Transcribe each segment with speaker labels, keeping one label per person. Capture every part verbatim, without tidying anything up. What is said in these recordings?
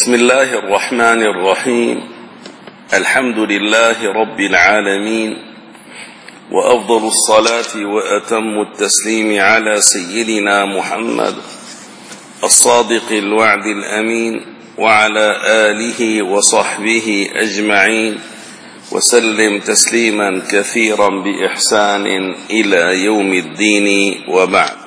Speaker 1: بسم الله الرحمن الرحيم. الحمد لله رب العالمين، وأفضل الصلاة وأتم التسليم على سيدنا محمد الصادق الوعد الأمين، وعلى آله وصحبه أجمعين، وسلم تسليما كثيرا بإحسان إلى يوم الدين، وبعد.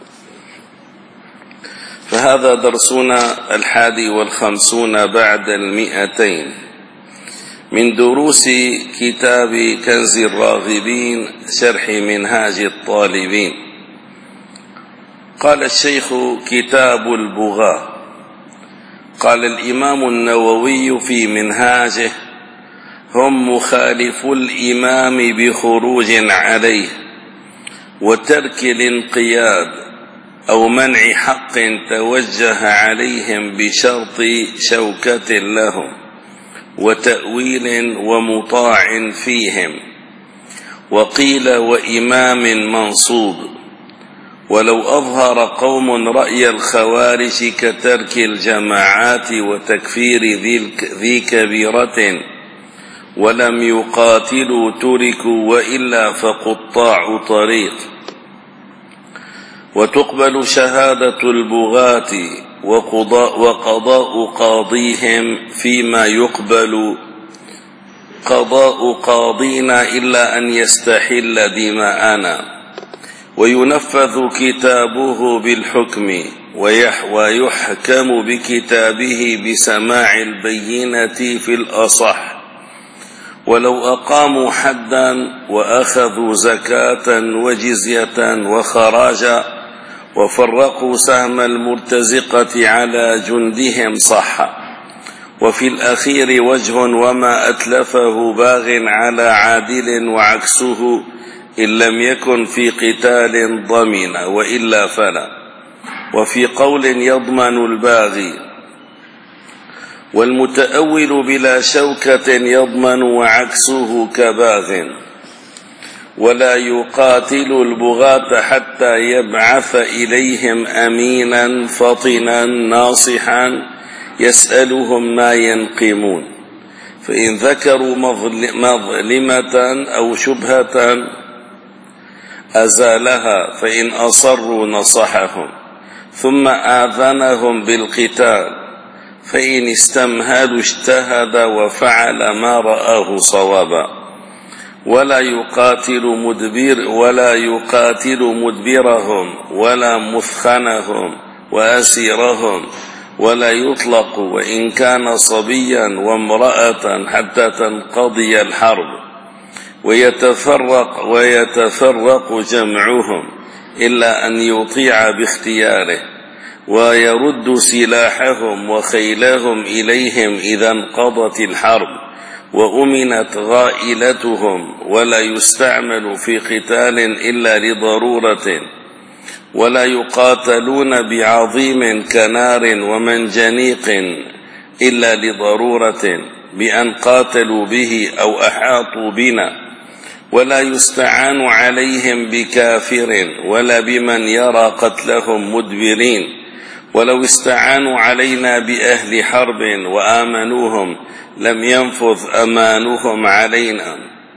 Speaker 1: فهذا درسنا الحادي والخمسون بعد المئتين من دروس كتاب كنز الراغبين شرح منهاج الطالبين. قال الشيخ: كتاب البغاة. قال الإمام النووي في منهاجه: هم مخالف الإمام بخروج عليه وترك الانقياد أو منع حق توجه عليهم بشرط شوكة لهم وتأويل ومطاع فيهم، وقيل وإمام منصوب. ولو أظهر قوم رأي الخوارج كترك الجماعات وتكفير ذي كبيرة ولم يقاتلوا تركوا، وإلا فقطاع طريق. وتقبل شهادة البغاة وقضاء, وقضاء قاضيهم فيما يقبل قضاء قاضينا إلا أن يستحل دماءنا، وينفذ كتابه بالحكم، ويحكم بكتابه بسماع البينة في الأصح. ولو أقاموا حدا وأخذوا زكاة وجزية وخراجا وفرقوا سهم المرتزقة على جندهم صح. وفي الأخير وجه وما أتلفه باغ على عادل، وعكسه إن لم يكن في قتال ضمن، وإلا فلا. وفي قول يضمن الباغي، والمتأول بلا شوكة يضمن، وعكسه كباغ. ولا يقاتل البغاة حتى يبعث إليهم أمينا فطنا ناصحا يسألهم ما ينقمون، فإن ذكروا مظلمة أو شبهة أزالها، فإن أصروا نصحهم، ثم آذنهم بالقتال، فإن استمهلوا اجتهد وفعل ما رآه صوابا. ولا يقاتل مدبر ولا يقاتل مدبرهم ولا مثخنهم وأسيرهم، ولا يطلق وإن كان صبيا وامرأة حتى تنقضي الحرب. ويتفرق ويتفرق جمعهم إلا أن يطيع باختياره، ويرد سلاحهم وخيلهم إليهم إذا انقضت الحرب وأمنت غائلتهم. ولا يستعمل في قتال إلا لضرورة. ولا يقاتلون بعظيم كنار ومنجنيق إلا لضرورة، بأن قاتلوا به أو أحاطوا بنا. ولا يستعان عليهم بكافر ولا بمن يرى قتلهم مدبرين. ولو استعانوا علينا بأهل حرب وآمنوهم لم ينفذ أمانهم علينا،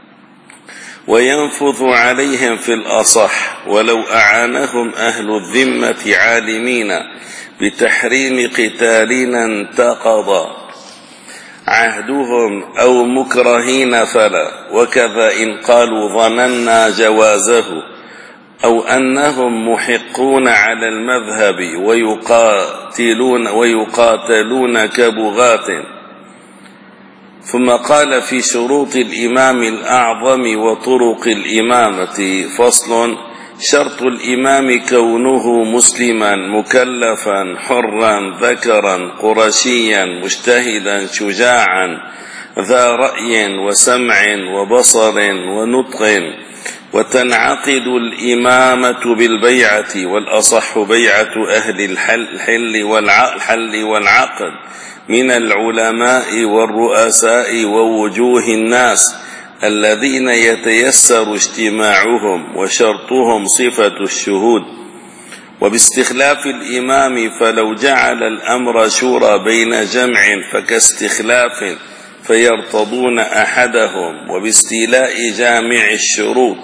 Speaker 1: وينفذ عليهم في الأصح. ولو أعانهم أهل الذمة عالمين بتحريم قتالنا انتقض عهدهم أو مكرهين فلا. وكذا إن قالوا ظننا جوازه أو أنهم محقون على المذهب ويقاتلون, ويقاتلون كبغاة. ثم قال في شروط الإمام الأعظم وطرق الإمامة فصل: شرط الإمام كونه مسلما مكلفا حرا ذكرا قرشيا مجتهدا شجاعا ذا رأي وسمع وبصر ونطق. وتنعقد الإمامة بالبيعة، والأصح بيعة أهل الحل والعقد من العلماء والرؤساء ووجوه الناس الذين يتيسر اجتماعهم، وشرطهم صفة الشهود. وباستخلاف الإمام فلو جعل الأمر شورى بين جمع فكاستخلاف فيرتضون أحدهم وباستيلاء جامع الشروط،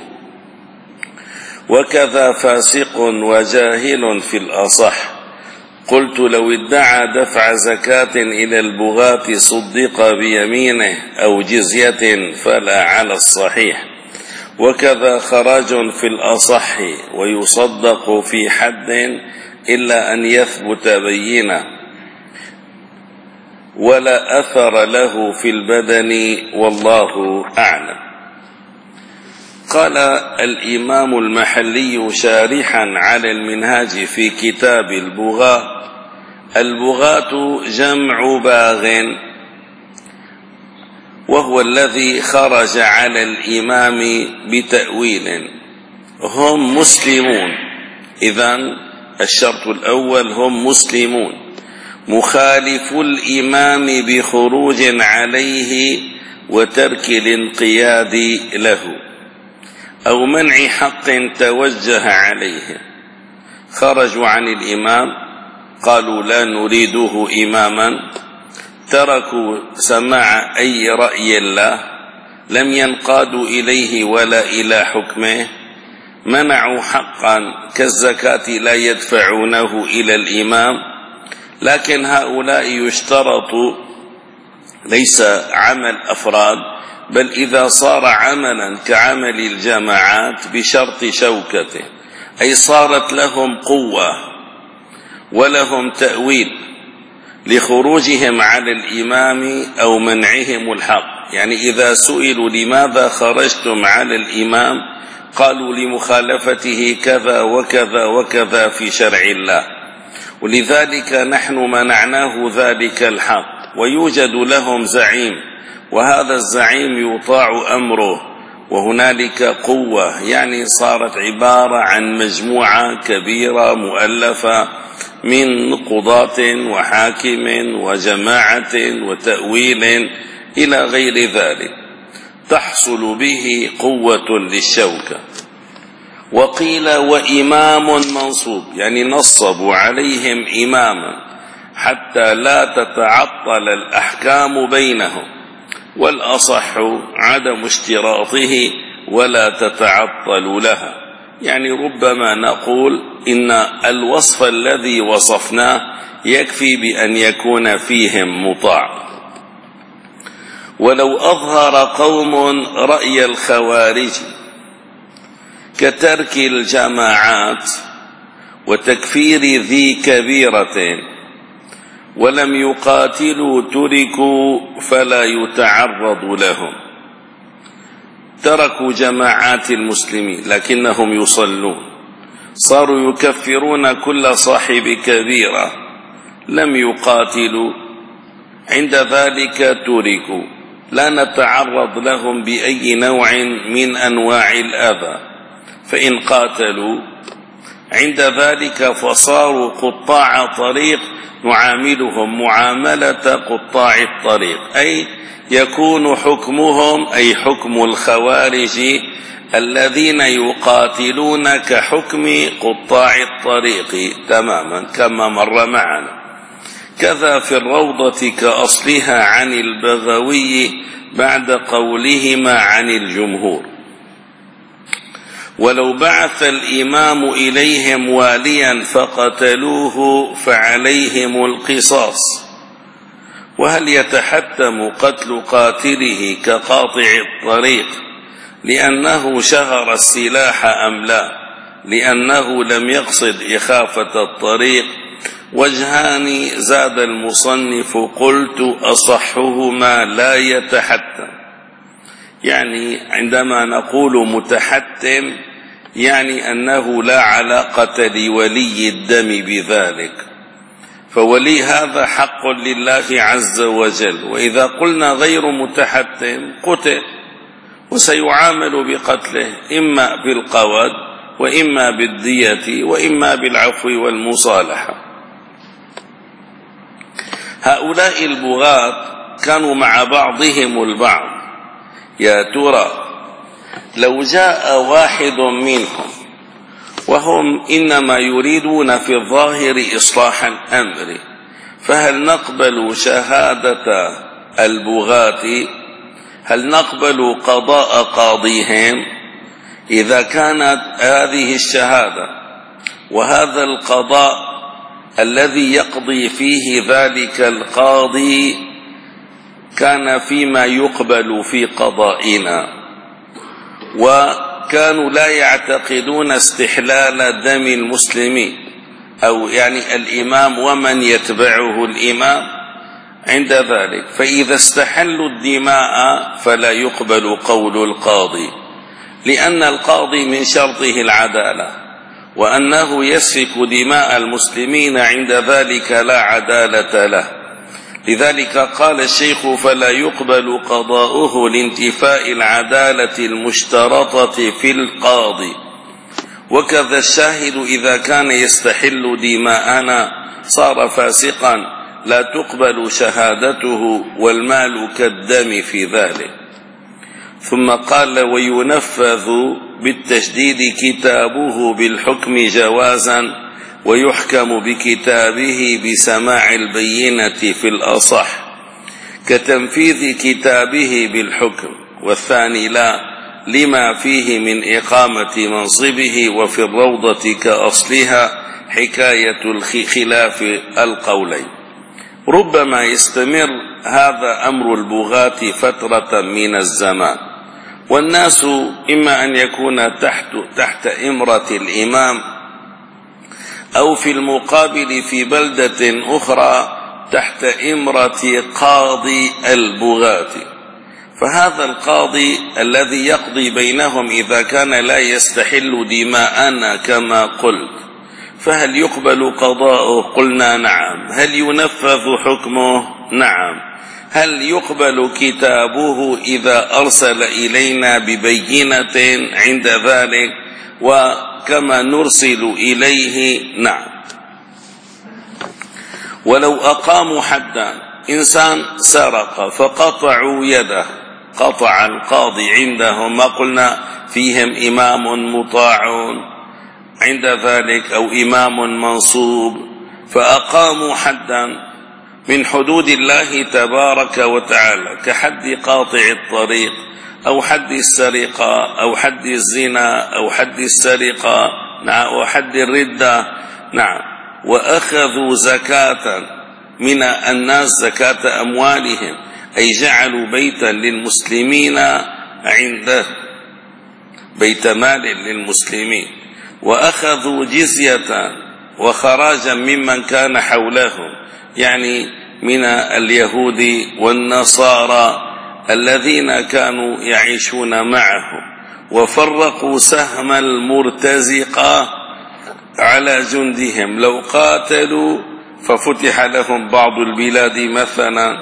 Speaker 1: وكذا فاسق وجاهل في الأصح. قلت لو ادعى دفع زكاة إلى البغاة صدق بيمينه أو جزية فلا على الصحيح، وكذا خراج في الأصح ويصدق في حد إلا أن يثبت بينه ولا أثر له في البدن والله أعلم. قال الإمام المحلي شارحا على المنهاج في كتاب البغاة: البغاة جمع باغ، وهو الذي خرج على الإمام بتأويل. هم مسلمون، إذن الشرط الأول هم مسلمون، مخالف الإمام بخروج عليه وترك الانقياد له أو منع حق توجه عليه. خرجوا عن الإمام، قالوا لا نريده إماما، تركوا سماع أي رأي له، لم ينقادوا إليه ولا إلى حكمه، منعوا حقا كالزكاة لا يدفعونه إلى الإمام. لكن هؤلاء يشترط ليس عمل أفراد، بل إذا صار عملا كعمل الجماعات بشرط شوكته، أي صارت لهم قوة ولهم تأويل لخروجهم على الإمام أو منعهم الحق. يعني إذا سئلوا لماذا خرجتم على الإمام قالوا لمخالفته كذا وكذا وكذا في شرع الله، ولذلك نحن منعناه ذلك الحق. ويوجد لهم زعيم، وهذا الزعيم يطاع أمره، وهنالك قوة، يعني صارت عبارة عن مجموعة كبيرة مؤلفة من قضاة وحاكم وجماعة وتأويل إلى غير ذلك، تحصل به قوة للشوكة. وقيل وإمام منصوب، يعني نصبوا عليهم إماما حتى لا تتعطل الأحكام بينهم، والأصح عدم اشتراطه ولا تتعطل لها. يعني ربما نقول إن الوصف الذي وصفناه يكفي بأن يكون فيهم مطاع. ولو أظهر قوم رأي الخوارج كترك الجماعات وتكفير ذي كبيرة ولم يقاتلوا تركوا فلا يتعرض لهم. تركوا جماعات المسلمين لكنهم يصلون، صاروا يكفرون كل صاحب كبيرة، لم يقاتلوا، عند ذلك تركوا، لا نتعرض لهم بأي نوع من أنواع الأذى. فإن قاتلوا عند ذلك فصاروا قطاع طريق، نعاملهم معاملة قطاع الطريق، أي يكون حكمهم أي حكم الخوارج الذين يقاتلون كحكم قطاع الطريق تماما كما مر معنا. كذا في الروضة كأصلها عن البغوي بعد قولهما عن الجمهور. ولو بعث الإمام إليهم واليا فقتلوه فعليهم القصاص. وهل يتحتم قتل قاتله كقاطع الطريق لأنه شهر السلاح أم لا؟ لأنه لم يقصد إخافة الطريق. وجهان زاد المصنف قلت أصحهما لا يتحتم. يعني عندما نقول متحتم يعني أنه لا علاقة لولي الدم بذلك، فولي هذا حق لله عز وجل. وإذا قلنا غير متحتم قتل، وسيعامل بقتله إما بالقود وإما بالدية وإما بالعفو والمصالحة. هؤلاء البغاة كانوا مع بعضهم البعض. يا ترى لو جاء واحد منهم وهم إنما يريدون في الظاهر إصلاح الأمر. فهل نقبل شهادة البغاة؟ هل نقبل قضاء قاضيهم إذا كانت هذه الشهادة وهذا القضاء الذي يقضي فيه ذلك القاضي كان فيما يقبل في قضائنا، وكانوا لا يعتقدون استحلال دم المسلمين أو يعني الإمام ومن يتبعه الإمام عند ذلك، فإذا استحلوا الدماء فلا يقبل قول القاضي، لأن القاضي من شرطه العدالة، وأنه يسفك دماء المسلمين عند ذلك لا عدالة له. لذلك قال الشيخ: فلا يقبل قضاؤه لانتفاء العدالة المشترطة في القاضي. وكذا الشاهد إذا كان يستحل دماءنا صار فاسقا لا تقبل شهادته والمال كالدم في ذلك. ثم قال: وينفذ بالتشديد كتابه بالحكم جوازا، ويحكم بكتابه بسماع البينة في الأصح، كتنفيذ كتابه بالحكم، والثاني لا، لما فيه من إقامة منصبه، وفي الروضة كأصلها حكاية الخلاف القولين. ربما يستمر هذا أمر البغاة فترة من الزمان، والناس إما أن يكون تحت, تحت إمرة الإمام، أو في المقابل في بلدة أخرى تحت إمرة قاضي البغاة. فهذا القاضي الذي يقضي بينهم إذا كان لا يستحل دماءنا كما قلت، فهل يقبل قضاؤه؟ قلنا نعم. هل ينفذ حكمه؟ نعم. هل يقبل كتابه إذا أرسل إلينا ببينة عند ذلك وكما نرسل إليه؟ نعم. ولو أقاموا حدا، إنسان سرق فقطعوا يده، قطع القاضي عندهم، ما قلنا فيهم إمام مطاع عند ذلك أو إمام منصوب، فأقاموا حدا من حدود الله تبارك وتعالى كحد قاطع الطريق أو حد السرقة أو حد الزنا أو حد السرقة، نعم، أو حد الردة، نعم، وأخذوا زكاة من الناس، زكاة أموالهم، أي جعلوا بيتا للمسلمين عنده، بيت مال للمسلمين، وأخذوا جزية وخراجا ممن كان حولهم، يعني من اليهود والنصارى الذين كانوا يعيشون معهم، وفرقوا سهم المرتزقة على جندهم. لو قاتلوا ففتح لهم بعض البلاد مثلا،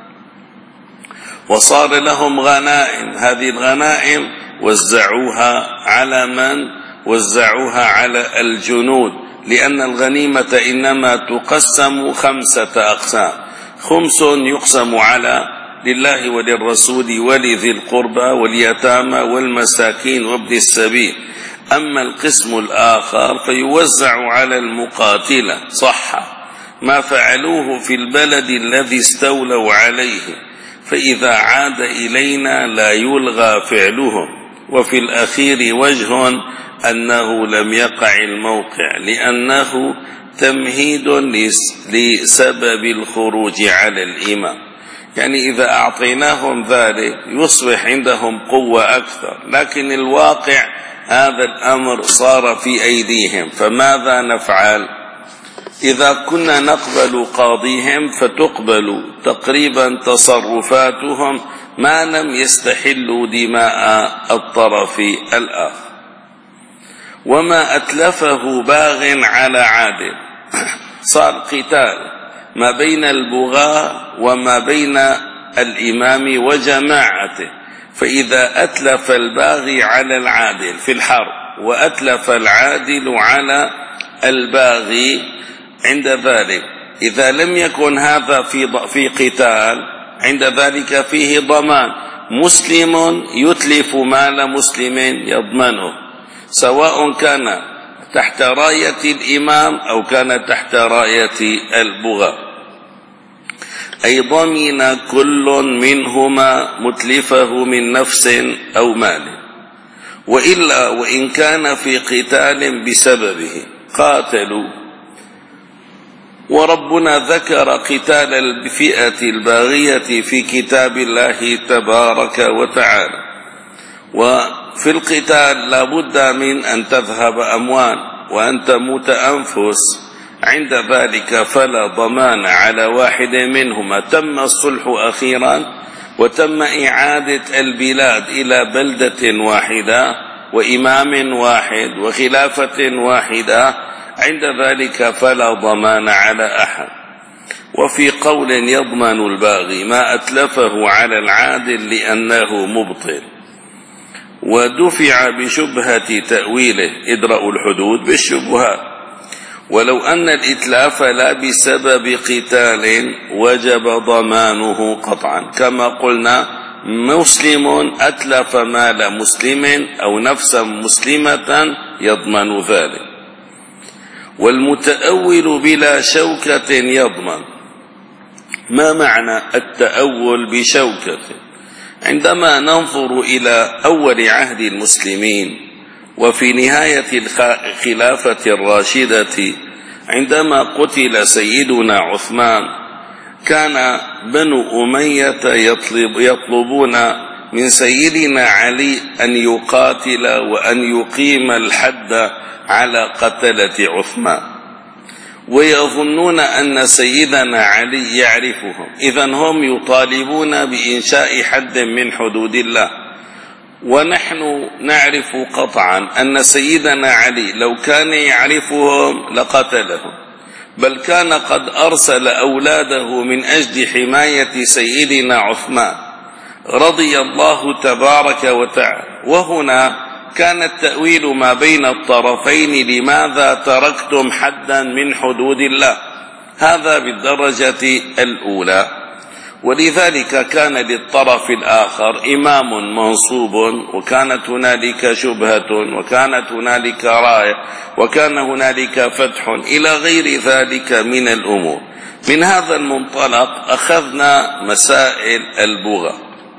Speaker 1: وصار لهم غنائم، هذه الغنائم وزعوها على من؟ وزعوها على الجنود، لأن الغنيمة إنما تقسم خمسة أقسام: خمس يقسم على لله وللرسول ولذي القربى واليتامى والمساكين وابن السبيل، أما القسم الآخر فيوزع على المقاتلة، صح ما فعلوه في البلد الذي استولوا عليه، فإذا عاد إلينا لا يلغى فعلهم. وفي الأخير وجه أنه لم يقع الموقع، لأنه تمهيد لسبب الخروج على الإمام، يعني إذا أعطيناهم ذلك يصبح عندهم قوة أكثر، لكن الواقع هذا الأمر صار في أيديهم. فماذا نفعل؟ إذا كنا نقبل قاضيهم فتقبل تقريبا تصرفاتهم ما لم يستحلوا دماء الطرف الآخر. وما أتلفه باغ على عادل، صار قتال ما بين البغاة وما بين الإمام وجماعته، فإذا أتلف الباغي على العادل في الحرب وأتلف العادل على الباغي عند ذلك، إذا لم يكن هذا في في قتال عند ذلك فيه ضمان، مسلم يتلف مال مسلم يضمنه، سواء كان تحت راية الإمام أو كان تحت راية البغاة، أي ضمن كل منهما متلفه من نفس أو مال، وإلا وإن كان في قتال بسببه قاتلوا. وربنا ذكر قتال الفئة الباغية في كتاب الله تبارك وتعالى، وفي القتال لا بد من أن تذهب أموال وأن تموت أنفس، عند ذلك فلا ضمان على واحد منهما. تم الصلح أخيرا وتم إعادة البلاد إلى بلدة واحدة وإمام واحد وخلافة واحدة، عند ذلك فلا ضمان على أحد. وفي قول يضمن الباغي ما أتلفه على العادل لأنه مبطل، ودفع بشبهة تأويله إدراء الحدود بالشبهات. ولو أن الإتلاف لا بسبب قتال وجب ضمانه قطعا، كما قلنا مسلم أتلف مال مسلم أو نفسا مسلمة يضمن ذلك. والمتأول بلا شوكة يضمن. ما معنى التأول بشوكة؟ عندما ننظر إلى أول عهد المسلمين وفي نهاية الخلافة الراشدة، عندما قتل سيدنا عثمان كان بنو أمية يطلب يطلبون من سيدنا علي أن يقاتل وأن يقيم الحد على قتلة عثمان، ويظنون أن سيدنا علي يعرفهم، إذن هم يطالبون بإنشاء حد من حدود الله. ونحن نعرف قطعا أن سيدنا علي لو كان يعرفهم لقتلهم، بل كان قد أرسل أولاده من أجل حماية سيدنا عثمان رضي الله تبارك وتعالى. وهنا كان التأويل ما بين الطرفين: لماذا تركتم حدا من حدود الله؟ هذا بالدرجة الأولى. ولذلك كان للطرف الآخر إمام منصوب، وكانت هنالك شبهة، وكانت هنالك راية، وكان هنالك فتح إلى غير ذلك من الأمور. من هذا المنطلق أخذنا مسائل البغاة،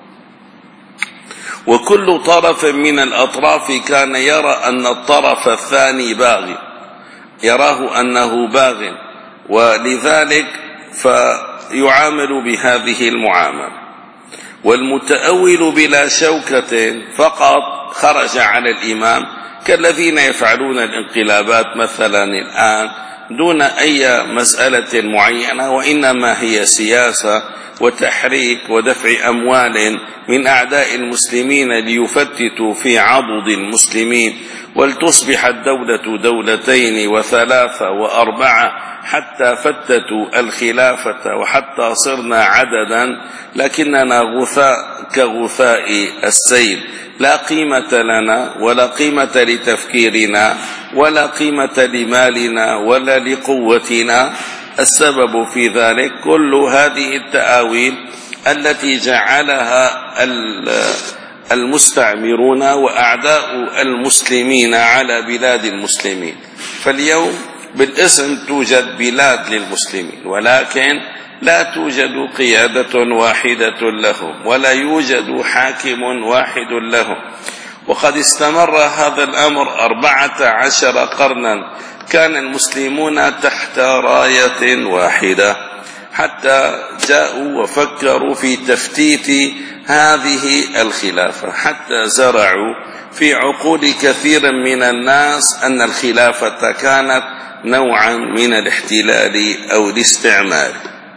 Speaker 1: وكل طرف من الأطراف كان يرى أن الطرف الثاني باغي، يراه أنه باغ، ولذلك فيعامل بهذه المعاملة. والمتأول بلا شوكة فقط خرج على الإمام، كالذين يفعلون الانقلابات مثلا الآن دون أي مسألة معينة، وإنما هي سياسة وتحريك ودفع أموال من أعداء المسلمين ليفتتوا في عضد المسلمين، ولتصبح الدولة دولتين وثلاثة وأربعة حتى فتتوا الخلافة وحتى صرنا عددا، لكننا غثاء كغثاء السيل، لا قيمة لنا ولا قيمة لتفكيرنا ولا قيمة لمالنا ولا لقوتنا. السبب في ذلك كل هذه التآويل التي جعلها المستعمرون وأعداء المسلمين على بلاد المسلمين. فاليوم بالاسم توجد بلاد للمسلمين، ولكن لا توجد قيادة واحدة لهم، ولا يوجد حاكم واحد لهم. وقد استمر هذا الأمر أربعة عشر قرنا، كان المسلمون تحت راية واحدة، حتى جاءوا وفكروا في تفتيت هذه الخلافة، حتى زرعوا في عقول كثير من الناس أن الخلافة كانت نوعا من الاحتلال أو الاستعمار.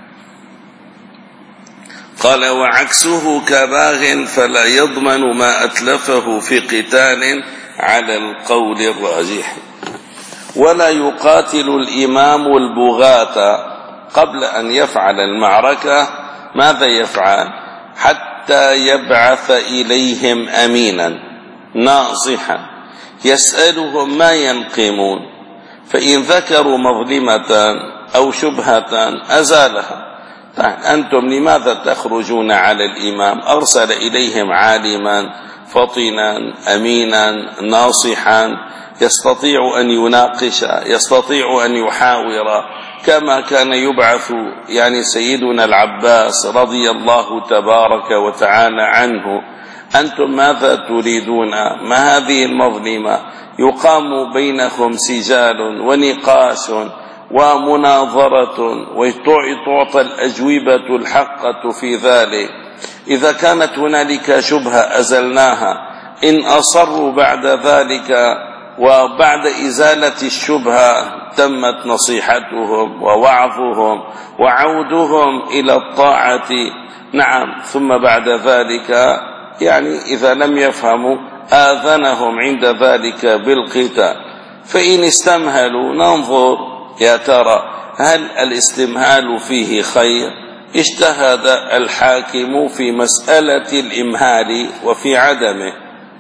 Speaker 1: قال: وعكسه كباغ فلا يضمن ما أتلفه في قتال على القول الراجح. ولا يقاتل الإمام البغاة قبل أن يفعل المعركة. ماذا يفعل؟ حتى يبعث إليهم أمينا ناصحا يسألهم ما ينقمون، فإن ذكروا مظلمة أو شبهة أزالها. أنتم لماذا تخرجون على الإمام؟ أرسل إليهم عالما فطنا أمينا ناصحا يستطيع أن يناقش، يستطيع أن يحاور، كما كان يبعث يعني سيدنا العباس رضي الله تبارك وتعالى عنه: أنتم ماذا تريدون؟ ما هذه المظلمة؟ يقام بينكم سجال ونقاش ومناظرة وتعطى الأجوبة الحقة في ذلك. إذا كانت هنالك شبهة أزلناها، إن أصروا بعد ذلك وبعد إزالة الشبهة تمت نصيحتهم ووعظهم وعودهم إلى الطاعة. نعم، ثم بعد ذلك يعني إذا لم يفهموا آذنهم عند ذلك بالقتال. فإن استمهلوا ننظر يا ترى هل الاستمهال فيه خير؟ اجتهد الحاكم في مسألة الإمهال وفي عدمه،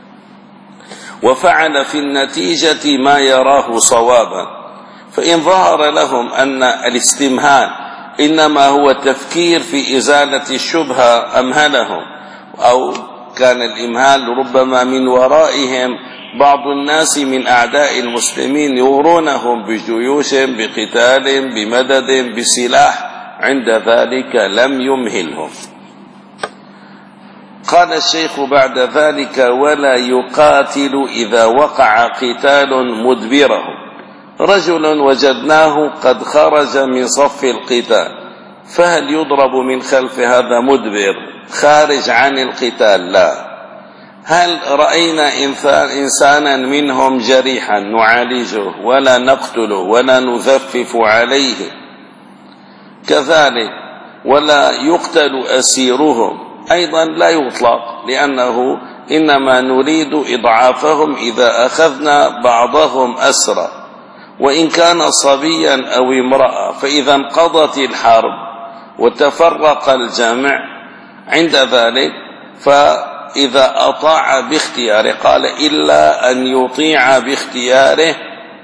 Speaker 1: وفعل في النتيجة ما يراه صوابا. فإن ظهر لهم أن الاستمهال إنما هو تفكير في إزالة الشبهة أمهلهم، أو كان الإمهال ربما من ورائهم بعض الناس من أعداء المسلمين يغرونهم بجيوش، بقتال، بمدد، بسلاح، عند ذلك لم يمهلهم. قال الشيخ بعد ذلك: ولا يقاتل إذا وقع قتال مدبره. رجل وجدناه قد خرج من صف القتال، فهل يضرب من خلف هذا مدبر خارج عن القتال؟ لا. هل رأينا إنسانا منهم جريحا نعالجه ولا نقتله ولا نذفف عليه؟ كذلك ولا يقتل أسيرهم أيضا لا يطلق، لأنه إنما نريد إضعافهم إذا أخذنا بعضهم أسرى، وإن كان صبيا أو امرأة. فإذا انقضت الحرب وتفرق الجمع عند ذلك، فإذا أطاع باختياره، قال إلا أن يطيع باختياره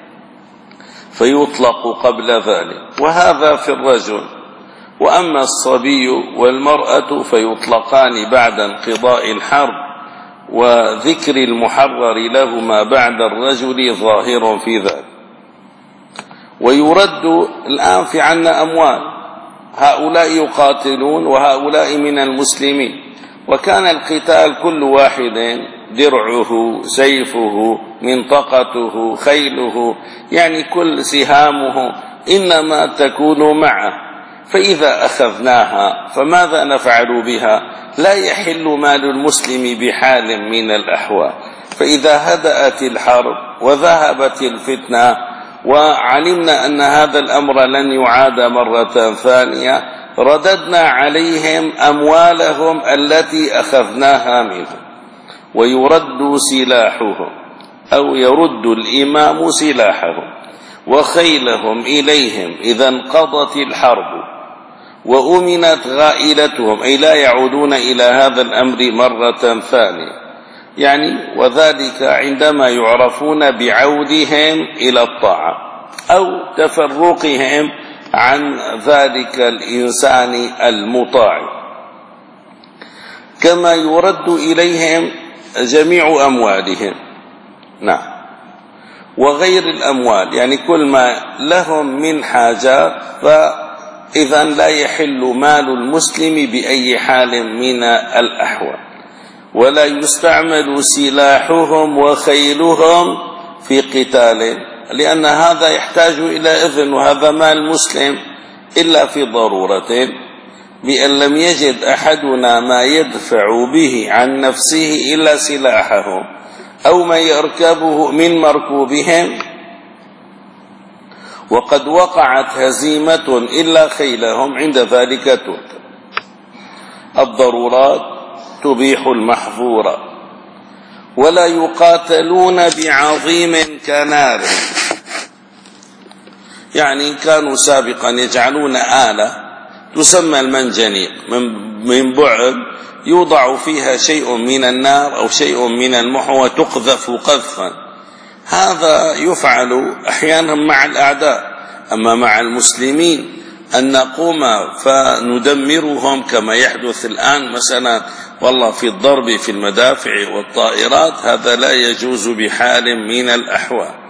Speaker 1: فيطلق قبل ذلك، وهذا في الرجل. وأما الصبي والمرأة فيطلقان بعد انقضاء الحرب، وذكر المحرر لهما بعد الرجل ظاهر في ذلك. ويرد الآن في عنا أموال، هؤلاء يقاتلون وهؤلاء من المسلمين، وكان القتال كل واحد درعه، سيفه، منطقته، خيله، يعني كل سهامه إنما تكون معه. فإذا أخذناها فماذا نفعل بها؟ لا يحل مال المسلم بحال من الأحوال. فإذا هدأت الحرب وذهبت الفتنة وعلمنا أن هذا الأمر لن يعاد مرة ثانية، رددنا عليهم أموالهم التي أخذناها منهم، ويرد سلاحهم، أو يرد الإمام سلاحهم وخيلهم إليهم إذا انقضت الحرب وأمنت غائلتهم، أي لا يعودون إلى هذا الأمر مرة ثانية، يعني وذلك عندما يعرفون بعودهم إلى الطاعة أو تفرقهم عن ذلك الإنسان المطاع. كما يرد إليهم جميع أموالهم، نعم، وغير الأموال، يعني كل ما لهم من حاجات، فإذا لا يحل مال المسلم بأي حال من الأحوال، ولا يستعمل سلاحهم وخيلهم في قتال، لأن هذا يحتاج إلى إذن، وهذا مال مسلم إلا في ضرورة، بأن لم يجد أحدنا ما يدفع به عن نفسه إلا سلاحهم أو ما يركبه من مركوبهم، وقد وقعت هزيمة إلا خيلهم، عند ذلك تركب. الضرورات تبيح المحظور. ولا يقاتلون بعظيم كنار، يعني كانوا سابقا يجعلون آلة تسمى المنجنيق من بعد يوضع فيها شيء من النار أو شيء من المحو وتقذف قذفا. هذا يفعل أحيانا مع الأعداء، أما مع المسلمين أن نقوم فندمرهم كما يحدث الآن مثلا والله في الضرب في المدافع والطائرات، هذا لا يجوز بحال من الأحوال.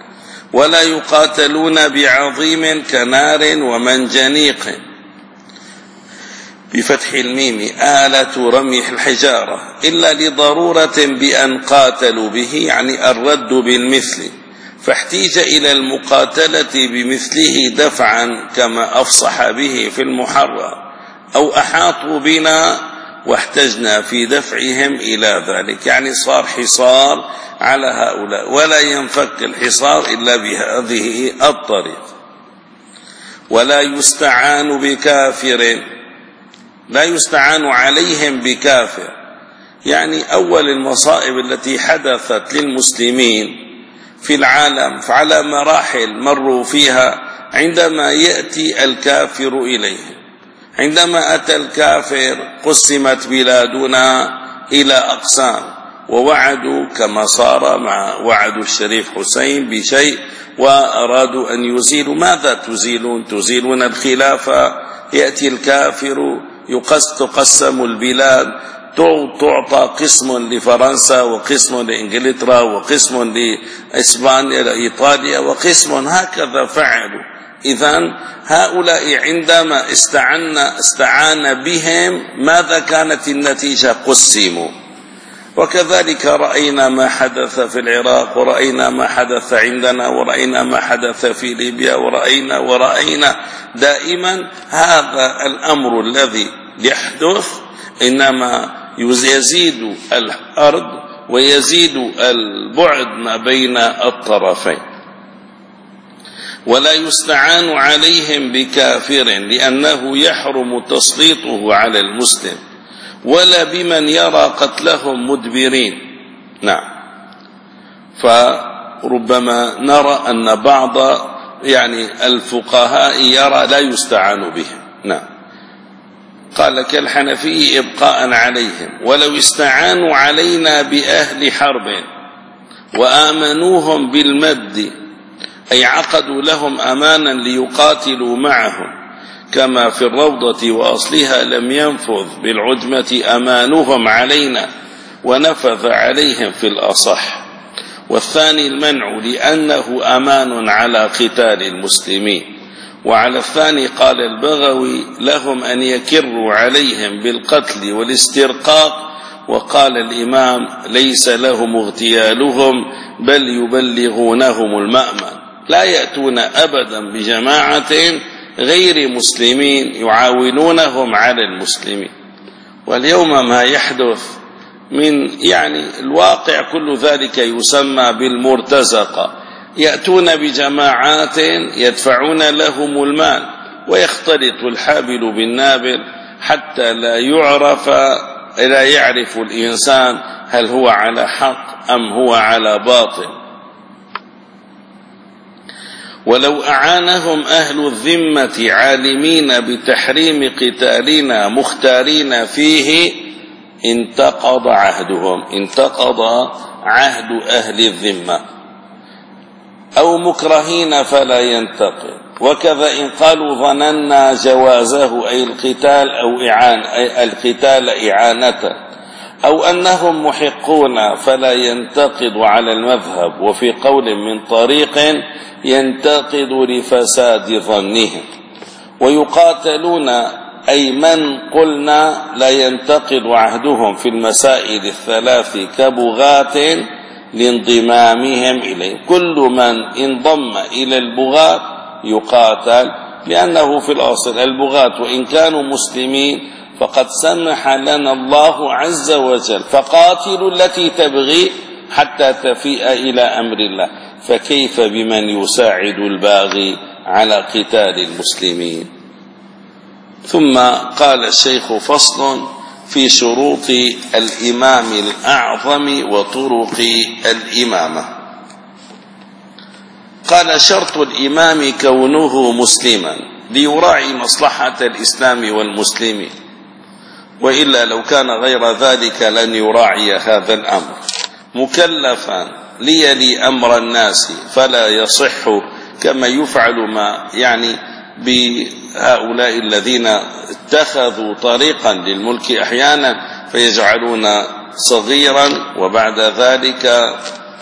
Speaker 1: ولا يقاتلون بعظيم كنار ومنجنيق بفتح الميم آلة رمي الحجارة إلا لضرورة بأن قاتلوا به، يعني الرد بالمثل، فاحتيج إلى المقاتلة بمثله دفعا كما أفصح به في المحرر، أو أحاطوا بنا واحتجنا في دفعهم إلى ذلك، يعني صار حصار على هؤلاء ولا ينفك الحصار إلا بهذه الطريقة. ولا يستعان بكافر، لا يستعان عليهم بكافر، يعني أول المصائب التي حدثت للمسلمين في العالم على مراحل مروا فيها عندما يأتي الكافر إليهم. عندما أتى الكافر قسمت بلادنا إلى أقسام، ووعدوا كما صار مع وعد الشريف حسين بشيء وأرادوا أن يزيلوا. ماذا تزيلون؟ تزيلون الخلافة. يأتي الكافر يقس تقسم البلاد، تعطى قسم لفرنسا وقسم لإنجلترا وقسم لإسبانيا لإيطاليا وقسم، هكذا فعلوا. إذن هؤلاء عندما استعان استعان بهم ماذا كانت النتيجة؟ قسموا. وكذلك رأينا ما حدث في العراق، ورأينا ما حدث عندنا، ورأينا ما حدث في ليبيا، ورأينا ورأينا دائما هذا الأمر الذي يحدث إنما يزيد الأرض ويزيد البعد ما بين الطرفين. ولا يستعان عليهم بكافر لأنه يحرم تسليطه على المسلم، ولا بمن يرى قتلهم مدبرين. نعم، فربما نرى أن بعض يعني الفقهاء يرى لا يستعان بهم. نعم، قال كالحنفي إبقاء عليهم. ولو استعانوا علينا بأهل حرب وآمنوهم بالمد، أي عقدوا لهم أمانا ليقاتلوا معهم، كما في الروضة وأصلها لم ينفذ بالعجمة أمانهم علينا ونفذ عليهم في الأصح. والثاني المنع لأنه أمان على قتال المسلمين. وعلى الثاني قال البغوي لهم أن يكروا عليهم بالقتل والاسترقاق. وقال الإمام ليس لهم اغتيالهم بل يبلغونهم المأمن، لا يأتون أبدا بجماعة غير مسلمين يعاونونهم على المسلمين. واليوم ما يحدث من يعني الواقع كل ذلك يسمى بالمرتزقة، يأتون بجماعات يدفعون لهم المال ويختلط الحابل بالنابل حتى لا يعرف لا يعرف الإنسان هل هو على حق أم هو على باطل. ولو أعانهم أهل الذمة عالمين بتحريم قتالنا مختارين فيه انتقض عهدهم، انتقض عهد أهل الذمة، أو مكرهين فلا ينتقض. وكذا إن قالوا ظننا جوازه أي القتال أو إعان أي القتال إعانة، أو أنهم محقون فلا ينتقض على المذهب. وفي قول من طريق ينتقض لفساد ظنهم. ويقاتلون أي من قلنا لا ينتقض عهدهم في المسائل الثلاث كبغاة لانضمامهم إليه. كل من انضم إلى البغاة يقاتل، لأنه في الأصل البغاة وإن كانوا مسلمين فقد سمح لنا الله عز وجل فقاتلوا التي تبغي حتى تفيء إلى أمر الله، فكيف بمن يساعد الباغي على قتال المسلمين؟ ثم قال الشيخ فصل في شروط الإمام الأعظم وطرق الإمامة. قال شرط الإمام كونه مسلما ليراعي مصلحة الإسلام والمسلمين، وإلا لو كان غير ذلك لن يراعي هذا الأمر. مكلفا ليلي أمر الناس فلا يصح كما يفعل ما يعني بهؤلاء الذين اتخذوا طريقا للملك أحيانا فيجعلون صغيرا وبعد ذلك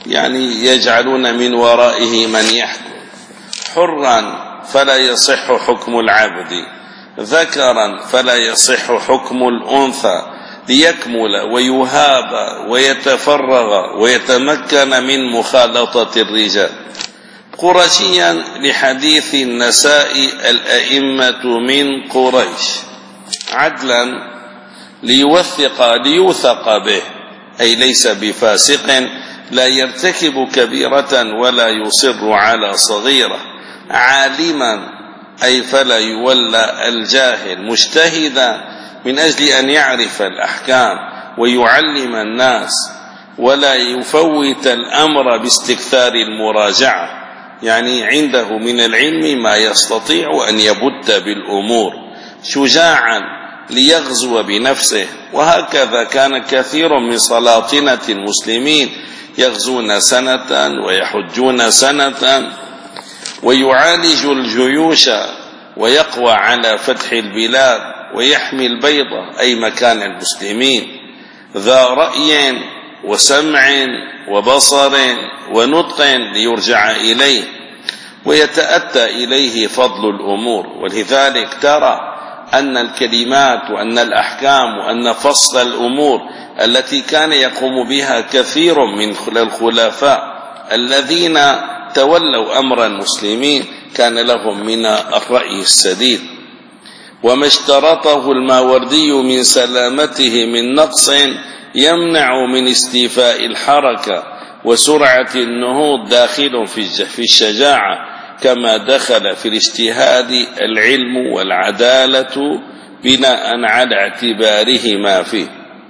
Speaker 1: يعني يجعلون من ورائه من يحكم، حرا فلا يصح حكم العبد، ذكرا فلا يصح حكم الأنثى، ليكمل ويهاب ويتفرغ ويتمكن من مخالطة الرجال. قرشيا لحديث النساء الأئمة من قريش عدلا ليوثق ليوثق به، أي ليس بفاسق، لا يرتكب كبيرة ولا يصر على صغيرة، عالما أي فلا يولى الجاهل، مجتهدا من أجل أن يعرف الأحكام ويعلم الناس، ولا يفوت الأمر باستكثار المراجعة، يعني عنده من العلم ما يستطيع أن يبت بالأمور، شجاعا ليغزو بنفسه. وهكذا كان كثير من سلاطنة المسلمين يغزون سنة ويحجون سنة ويعالج الجيوش ويقوى على فتح البلاد ويحمي البيضة أي مكان المسلمين، ذا رأي وسمع وبصر ونطق ليرجع إليه ويتأتى إليه فضل الأمور. ولذلك ترى أن الكلمات وأن الأحكام وأن فصل الأمور التي كان يقوم بها كثير من الخلفاء الذين تولوا أمر المسلمين كان لهم من الرأي السديد. وما اشترطه الماوردي من سلامته من نقص يمنع من استيفاء الحركة وسرعة النهوض داخل في الشجاعة، كما دخل في الاجتهاد العلم والعدالة بناء على اعتباره ما فيه.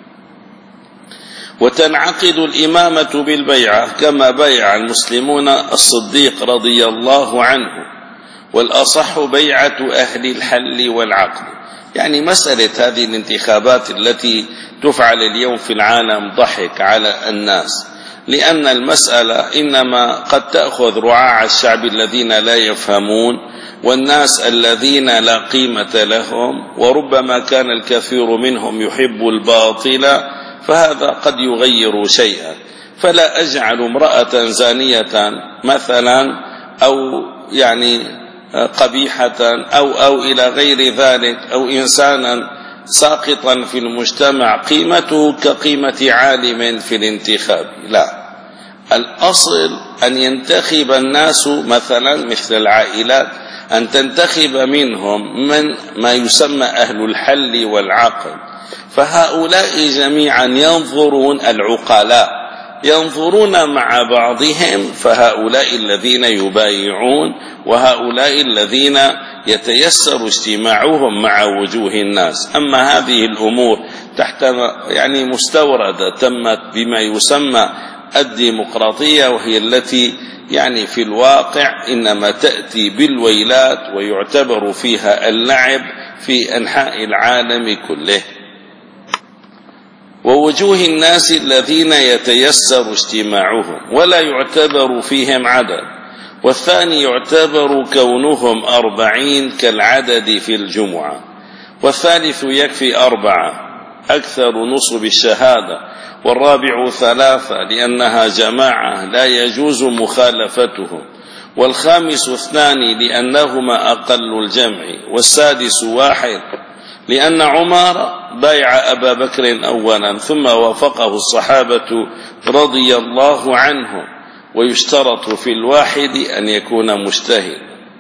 Speaker 1: وتنعقد الإمامة بالبيعة كما بيع المسلمون الصديق رضي الله عنه، والأصح بيعة أهل الحل والعقد. يعني مسألة هذه الانتخابات التي تفعل اليوم في العالم ضحك على الناس، لأن المسألة إنما قد تأخذ رعاع الشعب الذين لا يفهمون والناس الذين لا قيمة لهم، وربما كان الكثير منهم يحب الباطل، فهذا قد يغير شيئا. فلا أجعل امرأة زانية مثلا أو يعني قبيحة أو, أو إلى غير ذلك، أو إنسانا ساقطا في المجتمع قيمته كقيمة عالم في الانتخاب، لا. الأصل أن ينتخب الناس مثلا مثل العائلات، أن تنتخب منهم من ما يسمى أهل الحل والعقد، فهؤلاء جميعا ينظرون العقلاء ينظرون مع بعضهم، فهؤلاء الذين يبايعون وهؤلاء الذين يتيسر اجتماعهم مع وجوه الناس. أما هذه الأمور تحت يعني مستوردة تمت بما يسمى الديمقراطية، وهي التي يعني في الواقع إنما تأتي بالويلات ويعتبر فيها اللعب في أنحاء العالم كله. ووجوه الناس الذين يتيسر اجتماعهم ولا يعتبر فيهم عدد، والثاني يعتبر كونهم أربعين كالعدد في الجمعة، والثالث يكفي أربعة أكثر نصب الشهادة، والرابع ثلاثة لأنها جماعة لا يجوز مخالفتهم، والخامس اثنان لأنهما أقل الجمع، والسادس واحد لأن عمر بايع أبا بكر أولا ثم وافقه الصحابة رضي الله عنهم. ويشترط في الواحد أن يكون مجتهد،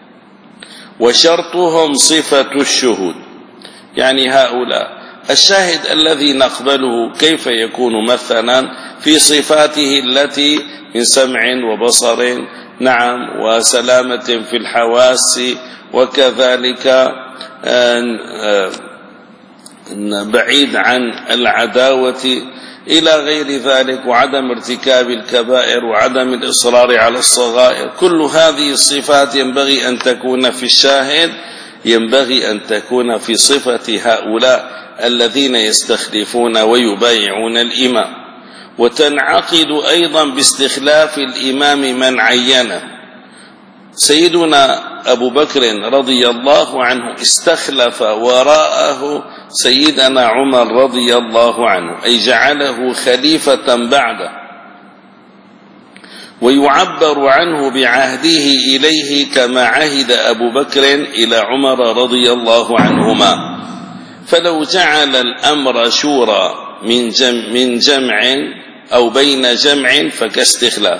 Speaker 1: وشرطهم صفة الشهود، يعني هؤلاء الشاهد الذي نقبله كيف يكون مثلا في صفاته التي من سمع وبصر نعم وسلامة في الحواس، وكذلك بعيد عن العداوة إلى غير ذلك، وعدم ارتكاب الكبائر وعدم الإصرار على الصغائر. كل هذه الصفات ينبغي أن تكون في الشاهد، ينبغي أن تكون في صفة هؤلاء الذين يستخلفون ويبايعون الإمام. وتنعقد أيضا باستخلاف الإمام من عينه. سيدنا أبو بكر رضي الله عنه استخلف وراءه سيدنا عمر رضي الله عنه، أي جعله خليفة بعده. ويعبر عنه بعهده إليه كما عهد أبو بكر إلى عمر رضي الله عنهما. فلو جعل الأمر شورى من جمع, من جمع أو بين جمع فكاستخلاف،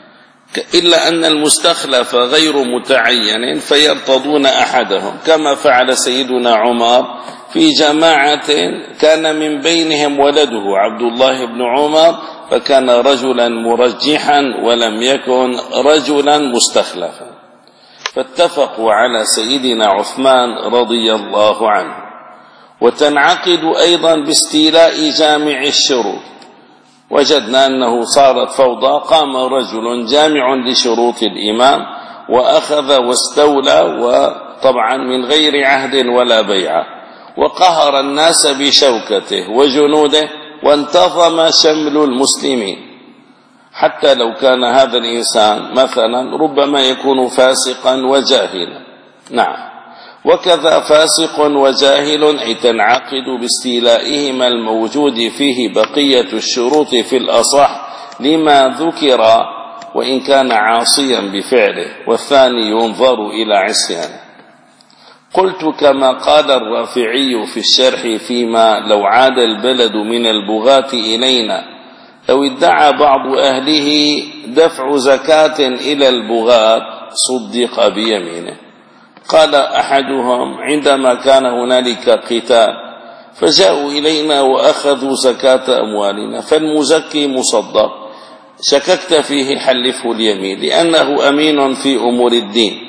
Speaker 1: إلا أن المستخلف غير متعين فيرتضون أحدهم، كما فعل سيدنا عمر في جماعة كان من بينهم ولده عبد الله بن عمر، فكان رجلا مرجحا ولم يكن رجلا مستخلفا، فاتفقوا على سيدنا عثمان رضي الله عنه. وتنعقد أيضا باستيلاء جامع الشروط. وجدنا أنه صارت فوضى، قام رجل جامع لشروط الإمام وأخذ واستولى، وطبعا من غير عهد ولا بيعة، وقهر الناس بشوكته وجنوده، وانتظم شمل المسلمين، حتى لو كان هذا الإنسان مثلا ربما يكون فاسقا وجاهلا. نعم، وكذا فاسق وجاهل أي تنعقد باستيلائهما الموجود فيه بقية الشروط في الأصح لما ذكر، وإن كان عاصيا بفعله، والثاني ينظر إلى عصيانه. قلت كما قال الرافعي في الشرح فيما لو عاد البلد من البغاة إلينا، لو ادعى بعض أهله دفع زكاة إلى البغاة صدق بيمينه. قال أحدهم عندما كان هنالك قتال فجاءوا إلينا وأخذوا زكاة أموالنا، فالمزكي مصدق، شككت فيه حلفه اليمين لأنه أمين في أمور الدين،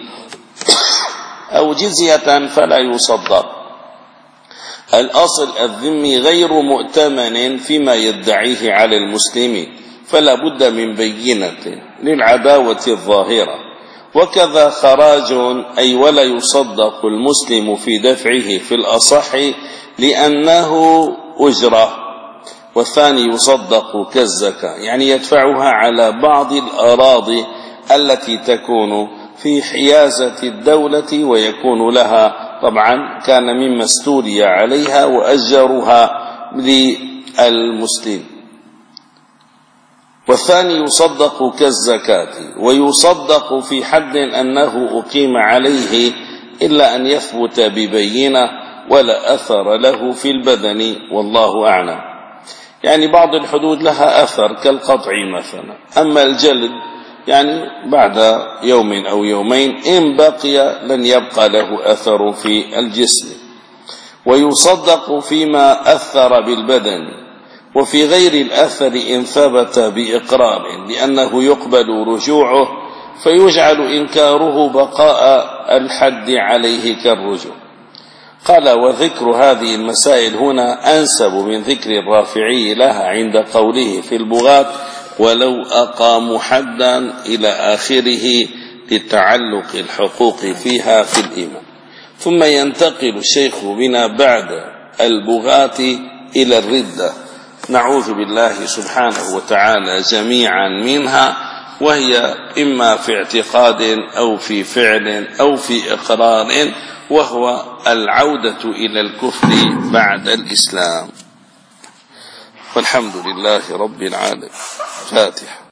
Speaker 1: أو جزية فلا يصدق. الأصل الذمي غير مؤتمن فيما يدعيه على المسلمين، فلا بد من بينة للعداوة الظاهرة. وكذا خراج أي ولا يصدق المسلم في دفعه في الأصح لأنه أجرة، والثاني يصدق كالزكاة، يعني يدفعها على بعض الأراضي التي تكون في حيازة الدولة ويكون لها طبعا كان مما استولي عليها وأجرها للمسلم. والثاني يصدق كالزكاة، ويصدق في حد أنه أقيم عليه إلا أن يثبت ببينة ولا أثر له في البدن، والله أعلم. يعني بعض الحدود لها أثر كالقطع مثلا، أما الجلد يعني بعد يوم أو يومين إن بقي لن يبقى له أثر في الجسم. ويصدق فيما أثر بالبدن، وفي غير الأثر إن ثبت بإقرار، لأنه يقبل رجوعه فيجعل إنكاره بقاء الحد عليه كالرجوع. قال وذكر هذه المسائل هنا أنسب من ذكر الرافعي لها عند قوله في البغاة ولو أقاموا حدا إلى آخره لتعلق الحقوق فيها في الإيمان. ثم ينتقل الشيخ بنا بعد البغاة إلى الردة، نعوذ بالله سبحانه وتعالى جميعا منها، وهي إما في اعتقاد أو في فعل أو في إقرار، وهو العودة إلى الكفر بعد الإسلام. والحمد لله رب العالمين. فاتح.